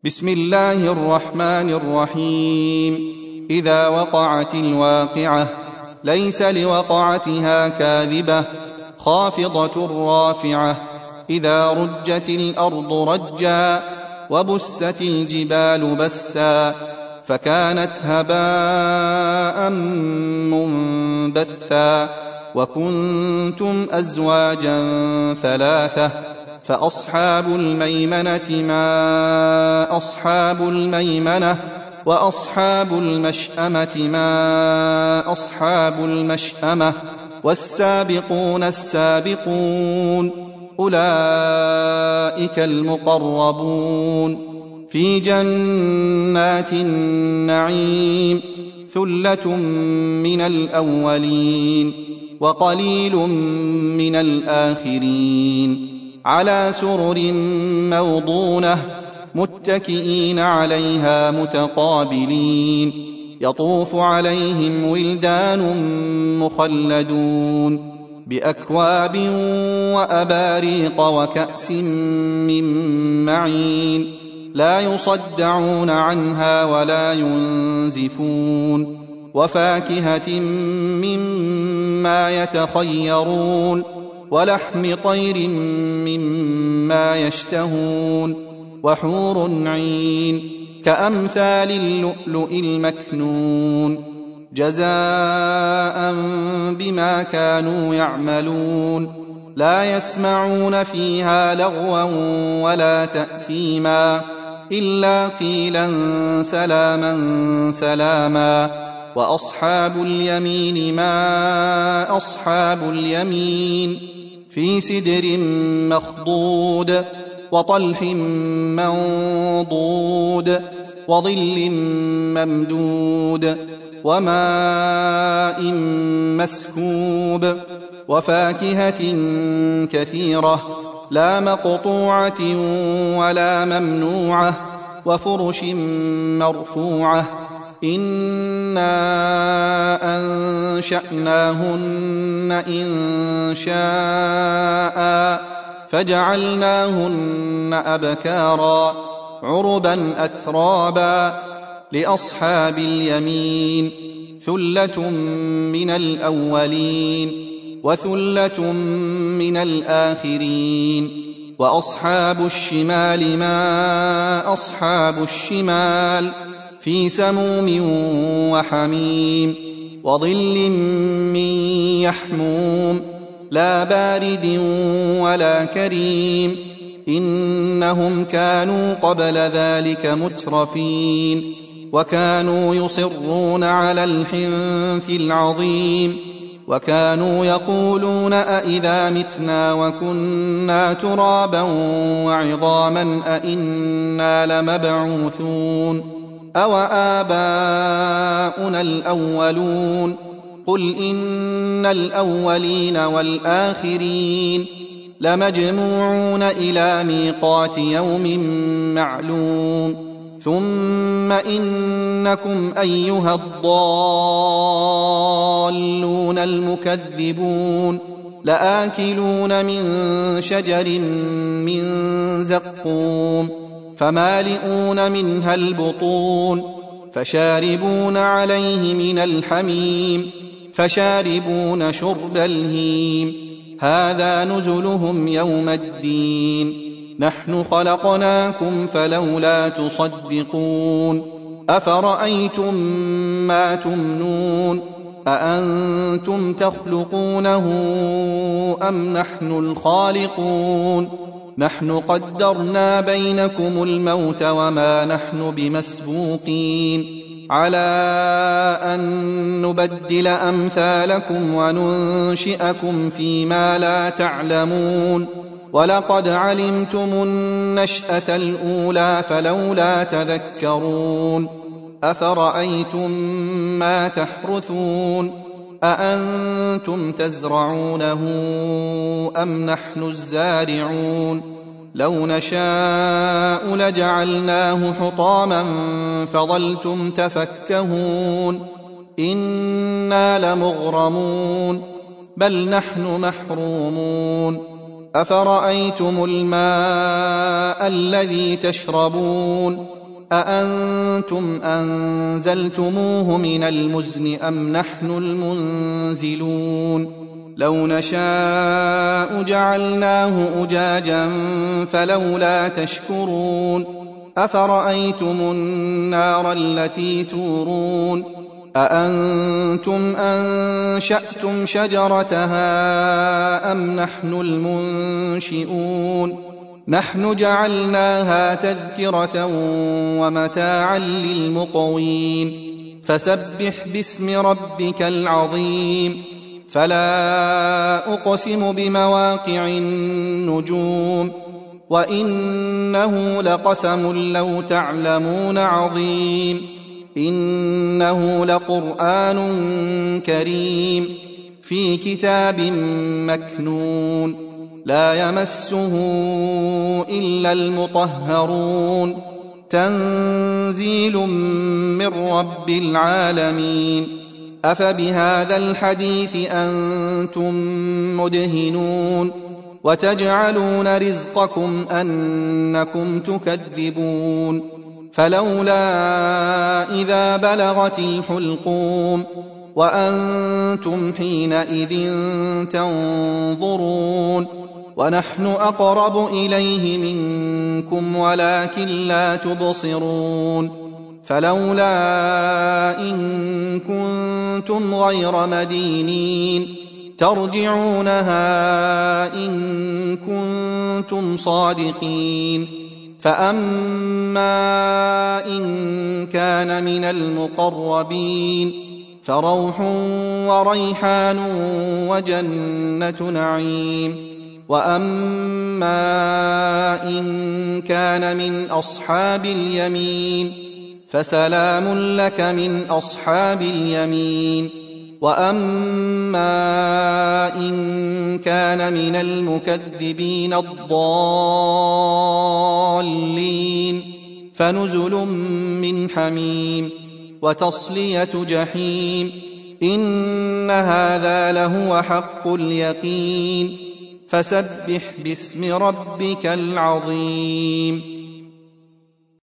بسم الله الرحمن الرحيم. إذا وقعت الواقعة ليس لوقعتها كاذبة خافضة رافعة. إذا رجت الأرض رجا وبست الجبال بسا فكانت هباء منبثا وكنتم أزواجا ثلاثة فأصحاب الميمنة ما أصحاب الميمنة وأصحاب المشأمة ما أصحاب المشأمة والسابقون السابقون أولئك المقربون في جنات النعيم ثلة من الأولين وقليل من الآخرين على سرر موضونة متكئين عليها متقابلين يطوف عليهم ولدان مخلدون بأكواب وأباريق وكأس من معين لا يصدعون عنها ولا ينزفون وفاكهة مما يتخيرون ولحم طير مما يشتهون وحور عين كأمثال اللؤلؤ المكنون جزاء بما كانوا يعملون لا يسمعون فيها لغوا ولا تأثيما إلا قيلا سلاما سلاما. وأصحاب اليمين ما أصحاب اليمين في سدر مخضود وطلح منضود وظل ممدود وماء مسكوب وفاكهة كثيرة لا مقطوعة ولا ممنوعة وفرش مرفوعة إنا أنشأناهن إنشاء فجعلناهن أبكارا عربا أترابا لأصحاب اليمين ثلة من الأولين وثلة من الآخرين. وأصحاب الشمال ما أصحاب الشمال في سموم وحميم وظل من يحموم لا بارد ولا كريم إنهم كانوا قبل ذلك مترفين وكانوا يصرون على الحنث العظيم وكانوا يقولون أئذا متنا وكنا ترابا وعظاما أئنا لمبعوثون أو آباؤنا الأولون قل إن الأولين والآخرين لمجموعون إلى ميقات يوم معلوم ثم إنكم أيها الضالون المكذبون لآكلون من شجر من زقوم فمالئون منها البطون فشاربون عليه من الحميم فشاربون شرب الهيم هذا نزلهم يوم الدين نحن خلقناكم فلولا تصدقون أفرأيتم ما تمنون أأنتم تخلقونه أم نحن الخالقون نحن قدرنا بينكم الموت وما نحن بمسبوقين على أن نبدل أمثالكم وننشئكم فيما لا تعلمون ولقد علمتم النشأة الأولى فلولا تذكرون أفرأيتم ما تحرثون أأنتم تزرعونه أم نحن الزارعون لو نشاء لجعلناه حطاما فظلتم تفكهون إنا لمغرمون بل نحن محرومون أفرأيتم الماء الذي تشربون أأنتم أنزلتموه من المزن أم نحن المنزلون لو نشاء جعلناه أجاجا فلولا تشكرون أفرأيتم النار التي تورون أأنتم أنشأتم شجرتها أم نحن المنشئون نحن جعلناها تذكرة ومتاعا للمقوين فسبح باسم ربك العظيم فلا أقسم بمواقع النجوم وإنه لقسم لو تعلمون عظيم إنه لقرآن كريم في كتاب مكنون لا يمسه إلا المطهرون تنزيل من رب العالمين أفبهذا الحديث أنتم مدهنون وتجعلون رزقكم أنكم تكذبون فلولا إذا بلغت الحلقوم وأنتم حينئذ تنظرون ونحن أقرب إليه منكم ولكن لا تبصرون فلولا إن كنتم غير مدينين ترجعونها إن كنتم صادقين فأما إن كان من المقربين فروح وريحان وجنة نعيم وأما إن كان من أصحاب اليمين فسلام لك من أصحاب اليمين وأما إن كان من المكذبين الضالين فنزل من حميم وتصلية جحيم إن هذا لهو حق اليقين فسبح باسم ربك العظيم